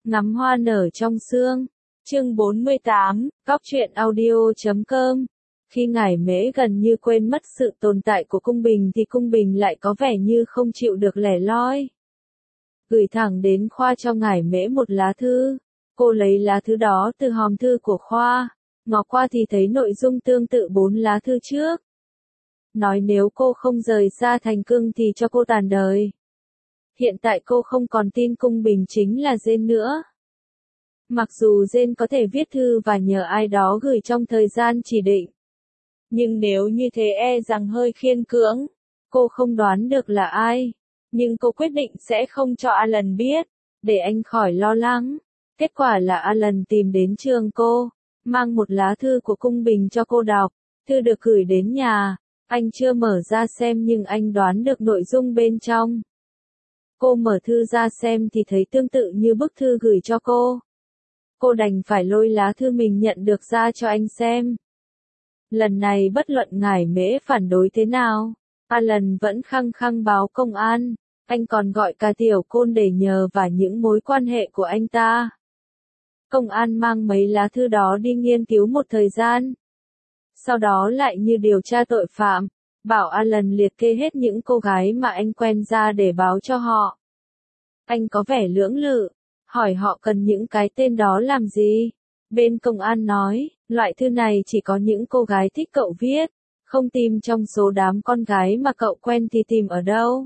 Ngắm hoa nở trong sương. Chương 48, Góc truyện audio.com. Khi Ngải Mễ gần như quên mất sự tồn tại của Cung Bình thì Cung Bình lại có vẻ như không chịu được lẻ loi. Gửi thẳng đến Khoa cho Ngải Mễ một lá thư. Cô lấy lá thư đó từ hòm thư của Khoa. Ngó qua thì thấy nội dung tương tự 4 lá thư trước. Nói nếu cô không rời xa Thành Cương thì cho cô tàn đời. Hiện tại cô không còn tin Cung Bình chính là Jane nữa. Mặc dù Jane có thể viết thư và nhờ ai đó gửi trong thời gian chỉ định. Nhưng nếu như thế e rằng hơi khiên cưỡng. Cô không đoán được là ai. Nhưng cô quyết định sẽ không cho Alan biết, để anh khỏi lo lắng. Kết quả là Alan tìm đến trường cô, mang một lá thư của Cung Bình cho cô đọc. Thư được gửi đến nhà. Anh chưa mở ra xem nhưng anh đoán được nội dung bên trong. Cô mở thư ra xem thì thấy tương tự như bức thư gửi cho cô. Cô đành phải lôi lá thư mình nhận được ra cho anh xem. Lần này bất luận Ngải Mễ phản đối thế nào, Alan vẫn khăng khăng báo công an. Anh còn gọi cả Tiểu Côn để nhờ và những mối quan hệ của anh ta. Công an mang mấy lá thư đó đi nghiên cứu một thời gian. Sau đó lại như điều tra tội phạm, bảo Alan liệt kê hết những cô gái mà anh quen ra để báo cho họ. Anh có vẻ lưỡng lự, hỏi họ cần những cái tên đó làm gì. Bên công an nói, loại thư này chỉ có những cô gái thích cậu viết, không tìm trong số đám con gái mà cậu quen thì tìm ở đâu.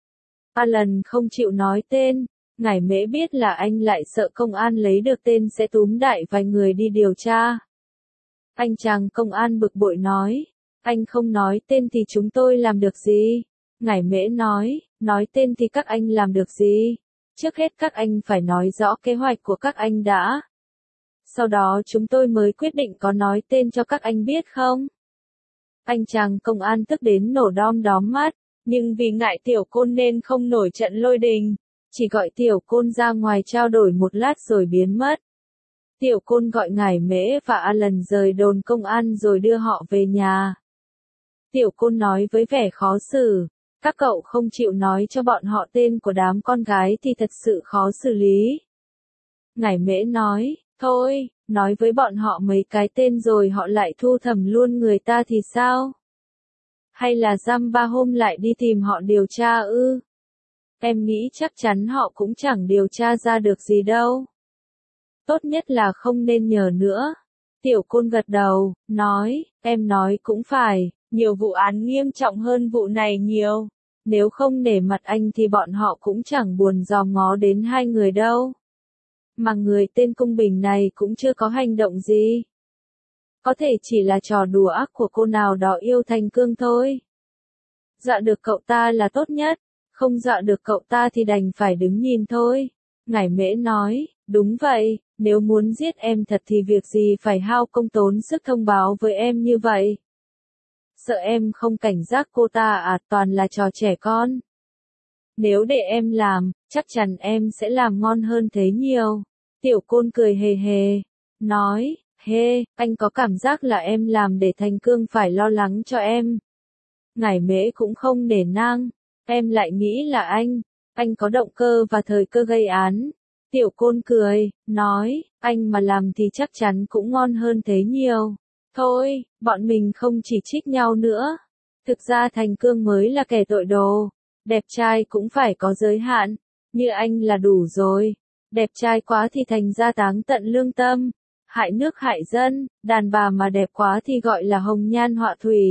Alan không chịu nói tên, Ngải Mễ biết là anh lại sợ công an lấy được tên sẽ túm đại vài người đi điều tra. Anh chàng công an bực bội nói, anh không nói tên thì chúng tôi làm được gì? Ngải Mễ nói tên thì các anh làm được gì? Trước hết các anh phải nói rõ kế hoạch của các anh đã. Sau đó chúng tôi mới quyết định có nói tên cho các anh biết không? Anh chàng công an tức đến nổ đom đóm mắt, nhưng vì ngại Tiểu Côn nên không nổi trận lôi đình, chỉ gọi Tiểu Côn ra ngoài trao đổi một lát rồi biến mất. Tiểu Côn gọi Ngải Mễ và Alan rời đồn công an rồi đưa họ về nhà. Tiểu Côn nói với vẻ khó xử, các cậu không chịu nói cho bọn họ tên của đám con gái thì thật sự khó xử lý. Ngải Mễ nói, thôi, nói với bọn họ mấy cái tên rồi họ lại thu thập luôn người ta thì sao? Hay là dăm ba hôm lại đi tìm họ điều tra ư? Em nghĩ chắc chắn họ cũng chẳng điều tra ra được gì đâu. Tốt nhất là không nên nhờ nữa. Tiểu Côn gật đầu, nói, em nói cũng phải, nhiều vụ án nghiêm trọng hơn vụ này nhiều. Nếu không nể mặt anh thì bọn họ cũng chẳng buồn dò ngó đến hai người đâu. Mà người tên Cung Bình này cũng chưa có hành động gì. Có thể chỉ là trò đùa ác của cô nào đó yêu Thành Cương thôi. Dọa được cậu ta là tốt nhất, không dọa được cậu ta thì đành phải đứng nhìn thôi. Ngải Mễ nói, đúng vậy, nếu muốn giết em thật thì việc gì phải hao công tốn sức thông báo với em như vậy. Sợ em không cảnh giác cô ta à, toàn là trò trẻ con. Nếu để em làm, chắc chắn em sẽ làm ngon hơn thế nhiều. Tiểu Côn cười hề hề, nói, anh có cảm giác là em làm để Thành Cương phải lo lắng cho em. Ngải Mễ cũng không nể nang, em lại nghĩ là anh có động cơ và thời cơ gây án. Tiểu Côn cười, nói, anh mà làm thì chắc chắn cũng ngon hơn thế nhiều. Thôi, bọn mình không chỉ trích nhau nữa. Thực ra Thành Cương mới là kẻ tội đồ. Đẹp trai cũng phải có giới hạn. Như anh là đủ rồi. Đẹp trai quá thì thành ra táng tận lương tâm. Hại nước hại dân. Đàn bà mà đẹp quá thì gọi là hồng nhan họa thủy.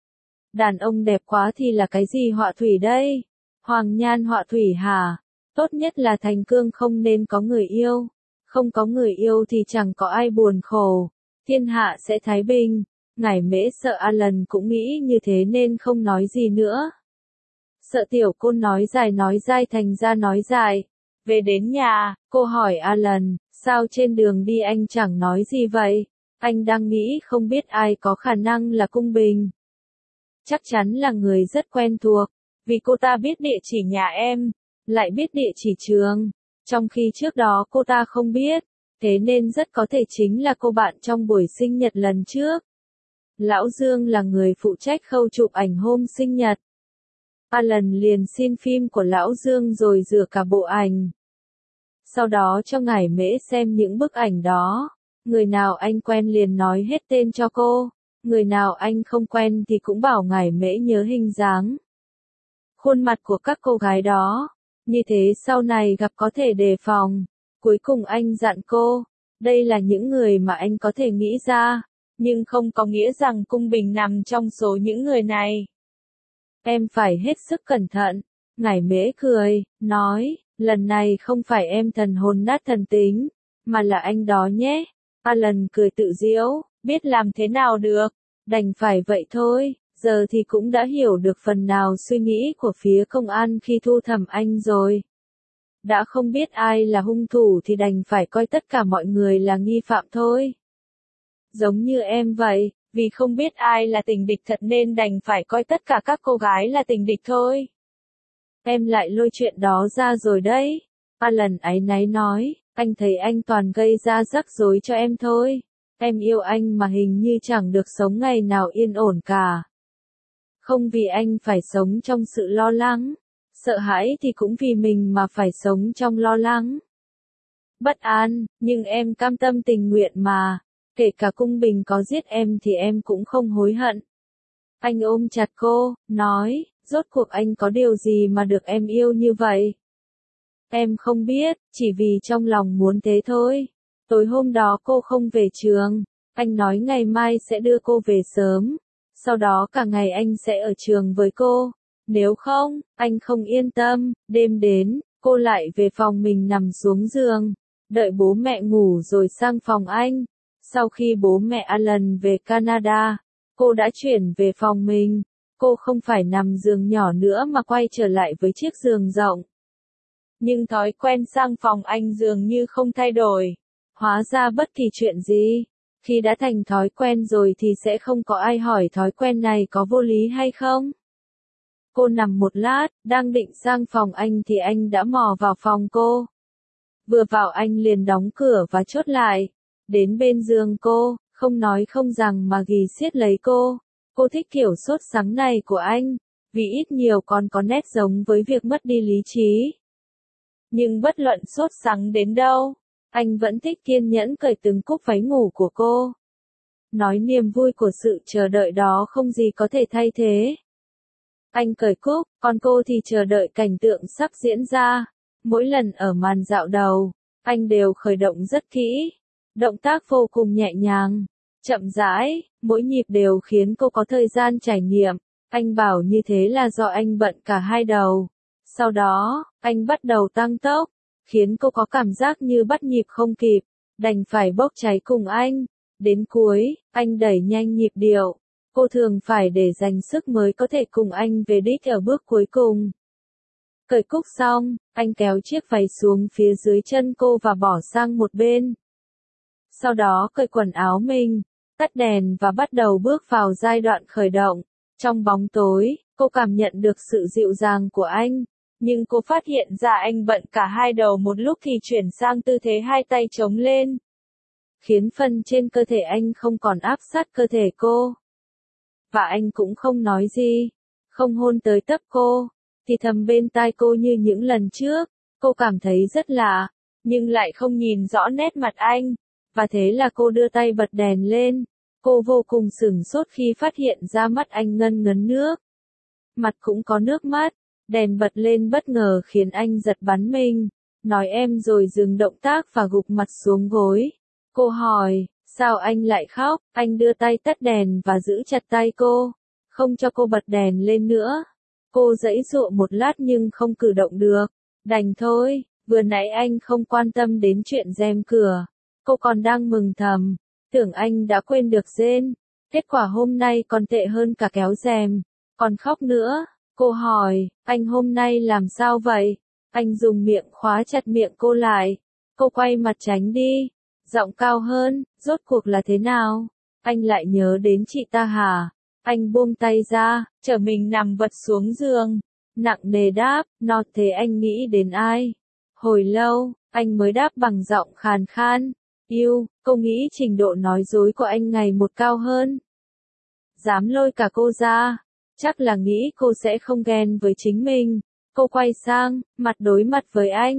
Đàn ông đẹp quá thì là cái gì họa thủy đây? Hoàng nhan họa thủy hả? Tốt nhất là Thành Cương không nên có người yêu. Không có người yêu thì chẳng có ai buồn khổ. Thiên hạ sẽ thái bình. Ngải Mễ sợ Alan cũng nghĩ như thế nên không nói gì nữa. Sợ Tiểu Côn nói dài thành ra nói dài. Về đến nhà, cô hỏi Alan, sao trên đường đi anh chẳng nói gì vậy? Anh đang nghĩ không biết ai có khả năng là Cung Bình. Chắc chắn là người rất quen thuộc, vì cô ta biết địa chỉ nhà em, lại biết địa chỉ trường, trong khi trước đó cô ta không biết, thế nên rất có thể chính là cô bạn trong buổi sinh nhật lần trước. Lão Dương là người phụ trách khâu chụp ảnh hôm sinh nhật. Alan liền xin phim của Lão Dương rồi rửa cả bộ ảnh. Sau đó cho Ngải Mễ xem những bức ảnh đó. Người nào anh quen liền nói hết tên cho cô. Người nào anh không quen thì cũng bảo Ngải Mễ nhớ hình dáng, khuôn mặt của các cô gái đó. Như thế sau này gặp có thể đề phòng. Cuối cùng anh dặn cô, đây là những người mà anh có thể nghĩ ra, nhưng không có nghĩa rằng Cung Bình nằm trong số những người này. Em phải hết sức cẩn thận. Ngải Mễ cười, nói, lần này không phải em thần hồn nát thần tính, mà là anh đó nhé. Alan cười tự giễu, biết làm thế nào được, đành phải vậy thôi. Giờ thì cũng đã hiểu được phần nào suy nghĩ của phía công an khi thu thẩm anh rồi. Đã không biết ai là hung thủ thì đành phải coi tất cả mọi người là nghi phạm thôi. Giống như em vậy, vì không biết ai là tình địch thật nên đành phải coi tất cả các cô gái là tình địch thôi. Em lại lôi chuyện đó ra rồi đấy. Alan áy náy nói, anh thấy anh toàn gây ra rắc rối cho em thôi. Em yêu anh mà hình như chẳng được sống ngày nào yên ổn cả. Không vì anh phải sống trong sự lo lắng, sợ hãi thì cũng vì mình mà phải sống trong lo lắng, bất an, nhưng em cam tâm tình nguyện mà, kể cả Cung Bình có giết em thì em cũng không hối hận. Anh ôm chặt cô, nói, rốt cuộc anh có điều gì mà được em yêu như vậy? Em không biết, chỉ vì trong lòng muốn thế thôi. Tối hôm đó cô không về trường, anh nói ngày mai sẽ đưa cô về sớm. Sau đó cả ngày anh sẽ ở trường với cô. Nếu không, anh không yên tâm. Đêm đến, cô lại về phòng mình nằm xuống giường, đợi bố mẹ ngủ rồi sang phòng anh. Sau khi bố mẹ Alan về Canada, cô đã chuyển về phòng mình. Cô không phải nằm giường nhỏ nữa mà quay trở lại với chiếc giường rộng. Nhưng thói quen sang phòng anh dường như không thay đổi. Hóa ra bất kỳ chuyện gì, khi đã thành thói quen rồi thì sẽ không có ai hỏi thói quen này có vô lý hay không. Cô nằm một lát, đang định sang phòng anh thì anh đã mò vào phòng cô. Vừa vào anh liền đóng cửa và chốt lại. Đến bên giường cô, không nói không rằng mà ghì siết lấy cô. Cô thích kiểu sốt sắng này của anh, vì ít nhiều còn có nét giống với việc mất đi lý trí. Nhưng bất luận sốt sắng đến đâu, anh vẫn thích kiên nhẫn cởi từng cúc váy ngủ của cô. Nói niềm vui của sự chờ đợi đó không gì có thể thay thế. Anh cởi cúc, còn cô thì chờ đợi cảnh tượng sắp diễn ra. Mỗi lần ở màn dạo đầu, anh đều khởi động rất kỹ. Động tác vô cùng nhẹ nhàng, chậm rãi, mỗi nhịp đều khiến cô có thời gian trải nghiệm. Anh bảo như thế là do anh bận cả hai đầu. Sau đó, anh bắt đầu tăng tốc, khiến cô có cảm giác như bắt nhịp không kịp, đành phải bốc cháy cùng anh. Đến cuối, anh đẩy nhanh nhịp điệu. Cô thường phải để dành sức mới có thể cùng anh về đích ở bước cuối cùng. Cởi cúc xong, anh kéo chiếc váy xuống phía dưới chân cô và bỏ sang một bên. Sau đó cởi quần áo mình, tắt đèn và bắt đầu bước vào giai đoạn khởi động. Trong bóng tối, cô cảm nhận được sự dịu dàng của anh, nhưng cô phát hiện ra anh bận cả hai đầu một lúc thì chuyển sang tư thế hai tay chống lên, khiến phần trên cơ thể anh không còn áp sát cơ thể cô. Và anh cũng không nói gì, không hôn tới tấp cô, thì thầm bên tai cô như những lần trước. Cô cảm thấy rất lạ, nhưng lại không nhìn rõ nét mặt anh, và thế là cô đưa tay bật đèn lên. Cô vô cùng sửng sốt khi phát hiện ra mắt anh ngân ngấn nước. Mặt cũng có nước mắt, đèn bật lên bất ngờ khiến anh giật bắn mình. Nói em rồi dừng động tác và gục mặt xuống gối. Cô hỏi, sao anh lại khóc? Anh đưa tay tắt đèn và giữ chặt tay cô, không cho cô bật đèn lên nữa. Cô giãy giụa một lát nhưng không cử động được. Đành thôi, vừa nãy anh không quan tâm đến chuyện rèm cửa. Cô còn đang mừng thầm, tưởng anh đã quên được rên. Kết quả hôm nay còn tệ hơn cả kéo rèm, còn khóc nữa. Cô hỏi, anh hôm nay làm sao vậy? Anh dùng miệng khóa chặt miệng cô lại. Cô quay mặt tránh đi, giọng cao hơn, rốt cuộc là thế nào? Anh lại nhớ đến chị ta hả? Anh buông tay ra, trở mình nằm vật xuống giường, nặng nề đáp, nó thế anh nghĩ đến ai? Hồi lâu, anh mới đáp bằng giọng khàn khan, yêu, cô nghĩ trình độ nói dối của anh ngày một cao hơn. Dám lôi cả cô ra, chắc là nghĩ cô sẽ không ghen với chính mình. Cô quay sang, mặt đối mặt với anh,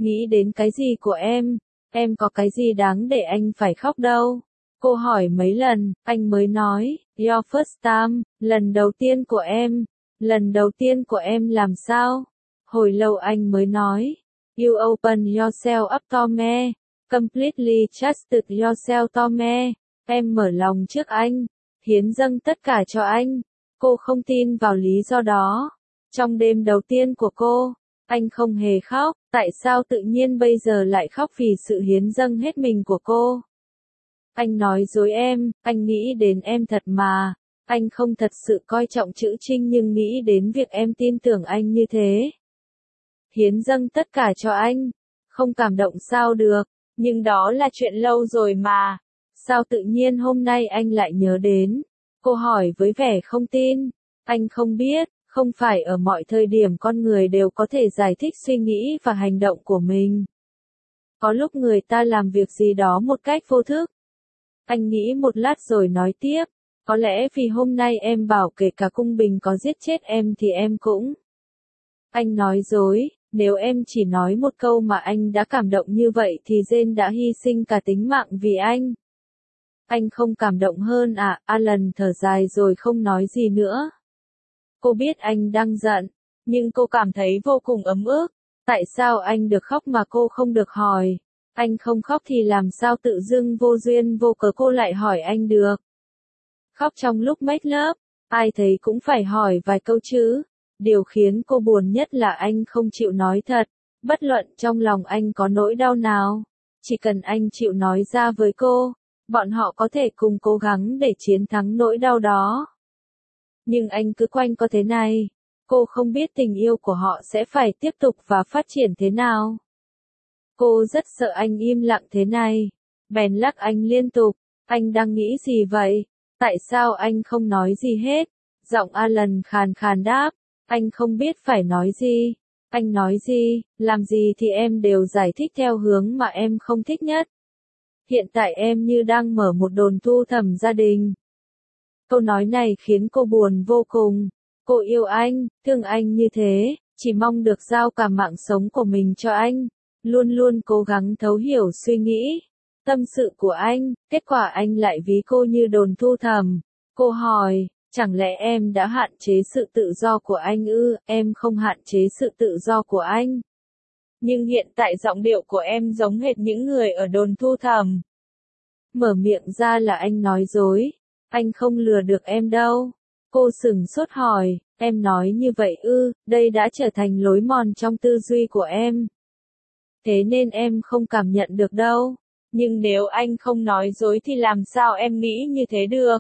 Nghĩ đến cái gì của em có cái gì đáng để anh phải khóc đâu. Cô hỏi mấy lần, anh mới nói, your first time, lần đầu tiên của em. Lần đầu tiên của em làm sao? Hồi lâu anh mới nói, you open yourself up to me, completely trusted yourself to me. Em mở lòng trước anh, hiến dâng tất cả cho anh. Cô không tin vào lý do đó. Trong đêm đầu tiên của cô, anh không hề khóc, tại sao tự nhiên bây giờ lại khóc vì sự hiến dâng hết mình của cô? Anh nói dối em, anh nghĩ đến em thật mà. Anh không thật sự coi trọng chữ Trinh nhưng nghĩ đến việc em tin tưởng anh như thế. Hiến dâng tất cả cho anh. Không cảm động sao được, nhưng đó là chuyện lâu rồi mà. Sao tự nhiên hôm nay anh lại nhớ đến? Cô hỏi với vẻ không tin. Anh không biết, không phải ở mọi thời điểm con người đều có thể giải thích suy nghĩ và hành động của mình. Có lúc người ta làm việc gì đó một cách vô thức. Anh nghĩ một lát rồi nói tiếp. Có lẽ vì hôm nay em bảo kể cả cung Bình có giết chết em thì em cũng. Anh nói dối, nếu em chỉ nói một câu mà anh đã cảm động như vậy thì Jane đã hy sinh cả tính mạng vì anh. Anh không cảm động hơn à? Alan thở dài rồi không nói gì nữa. Cô biết anh đang giận, nhưng cô cảm thấy vô cùng ấm ức. Tại sao anh được khóc mà cô không được hỏi? Anh không khóc thì làm sao tự dưng vô duyên vô cớ cô lại hỏi anh được? Khóc trong lúc make love, ai thấy cũng phải hỏi vài câu chứ. Điều khiến cô buồn nhất là anh không chịu nói thật, bất luận trong lòng anh có nỗi đau nào. Chỉ cần anh chịu nói ra với cô, bọn họ có thể cùng cố gắng để chiến thắng nỗi đau đó. Nhưng anh cứ quanh co thế này, cô không biết tình yêu của họ sẽ phải tiếp tục và phát triển thế nào. Cô rất sợ anh im lặng thế này, bèn lắc anh liên tục. Anh đang nghĩ gì vậy? Tại sao anh không nói gì hết? Giọng Alan khàn khàn đáp, anh không biết phải nói gì. Anh nói gì, làm gì thì em đều giải thích theo hướng mà em không thích nhất. Hiện tại em như đang mở một đồn thu thầm gia đình. Câu nói này khiến cô buồn vô cùng. Cô yêu anh, thương anh như thế, chỉ mong được giao cả mạng sống của mình cho anh. Luôn luôn cố gắng thấu hiểu suy nghĩ, tâm sự của anh, kết quả anh lại ví cô như đồn thu thầm. Cô hỏi, chẳng lẽ em đã hạn chế sự tự do của anh ư? Em không hạn chế sự tự do của anh. Nhưng hiện tại giọng điệu của em giống hệt những người ở đồn thu thầm. Mở miệng ra là anh nói dối. Anh không lừa được em đâu. Cô sửng sốt hỏi, em nói như vậy ư? Đây đã trở thành lối mòn trong tư duy của em. Thế nên em không cảm nhận được đâu. Nhưng nếu anh không nói dối thì làm sao em nghĩ như thế được?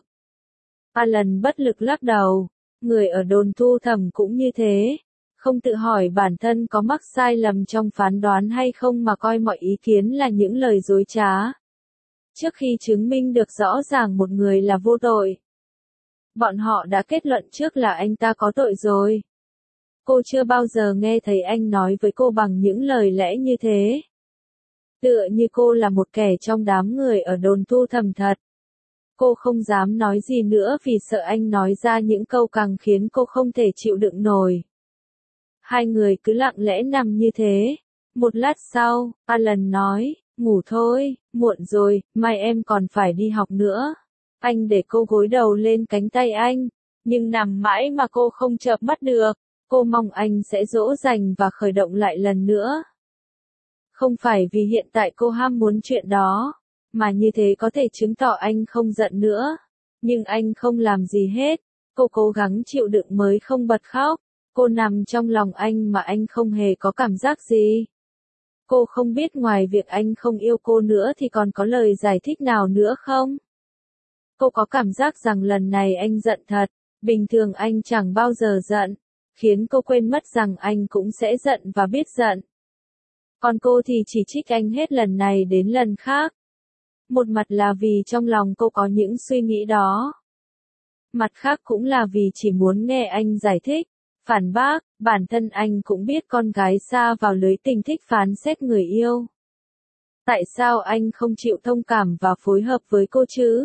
Alan bất lực lắc đầu. Người ở đồn thu thầm cũng như thế. Không tự hỏi bản thân có mắc sai lầm trong phán đoán hay không mà coi mọi ý kiến là những lời dối trá. Trước khi chứng minh được rõ ràng một người là vô tội, bọn họ đã kết luận trước là anh ta có tội rồi. Cô chưa bao giờ nghe thấy anh nói với cô bằng những lời lẽ như thế. Tựa như cô là một kẻ trong đám người ở đồn thu thầm thật. Cô không dám nói gì nữa vì sợ anh nói ra những câu càng khiến cô không thể chịu đựng nổi. Hai người cứ lặng lẽ nằm như thế. Một lát sau, Alan nói, ngủ thôi, muộn rồi, mai em còn phải đi học nữa. Anh để cô gối đầu lên cánh tay anh, nhưng nằm mãi mà cô không chợp mắt được. Cô mong anh sẽ dỗ dành và khởi động lại lần nữa. Không phải vì hiện tại cô ham muốn chuyện đó, mà như thế có thể chứng tỏ anh không giận nữa. Nhưng anh không làm gì hết. Cô cố gắng chịu đựng mới không bật khóc. Cô nằm trong lòng anh mà anh không hề có cảm giác gì. Cô không biết ngoài việc anh không yêu cô nữa thì còn có lời giải thích nào nữa không? Cô có cảm giác rằng lần này anh giận thật. Bình thường anh chẳng bao giờ giận. Khiến cô quên mất rằng anh cũng sẽ giận và biết giận. Còn cô thì chỉ trích anh hết lần này đến lần khác. Một mặt là vì trong lòng cô có những suy nghĩ đó. Mặt khác cũng là vì chỉ muốn nghe anh giải thích, phản bác, bản thân anh cũng biết con gái sa vào lưới tình thích phán xét người yêu. Tại sao anh không chịu thông cảm và phối hợp với cô chứ?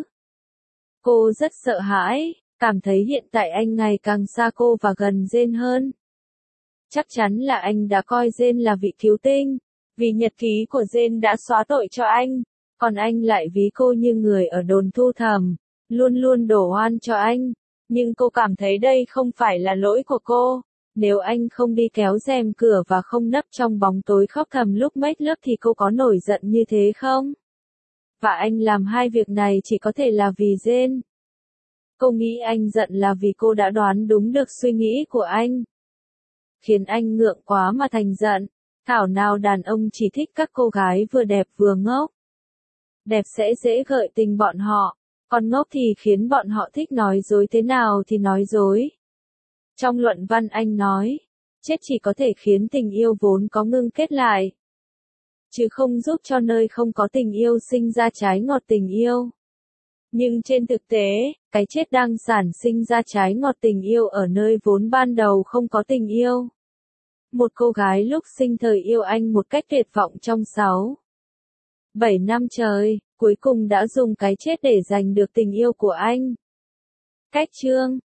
Cô rất sợ hãi, cảm thấy hiện tại anh ngày càng xa cô và gần Jane hơn. Chắc chắn là anh đã coi Jane là vị cứu tinh, Vì nhật ký của Jane đã xóa tội cho anh, còn anh lại ví cô như người ở đồn thu thầm, luôn luôn đổ oan cho anh. Nhưng cô cảm thấy đây không phải là lỗi của cô. Nếu anh không đi kéo rèm cửa và không nấp trong bóng tối khóc thầm lúc make love thì cô có nổi giận như thế không? Và anh làm hai việc này chỉ có thể là vì Jane. Cô nghĩ anh giận là vì cô đã đoán đúng được suy nghĩ của anh. Khiến anh ngượng quá mà thành giận. Thảo nào đàn ông chỉ thích các cô gái vừa đẹp vừa ngốc. Đẹp sẽ dễ gợi tình bọn họ, còn ngốc thì khiến bọn họ thích nói dối thế nào thì nói dối. Trong luận văn anh nói, chết chỉ có thể khiến tình yêu vốn có ngưng kết lại, chứ không giúp cho nơi không có tình yêu sinh ra trái ngọt tình yêu. Nhưng trên thực tế, cái chết đang sản sinh ra trái ngọt tình yêu ở nơi vốn ban đầu không có tình yêu. Một cô gái lúc sinh thời yêu anh một cách tuyệt vọng trong 7 năm trời, cuối cùng đã dùng cái chết để giành được tình yêu của anh. Cách chương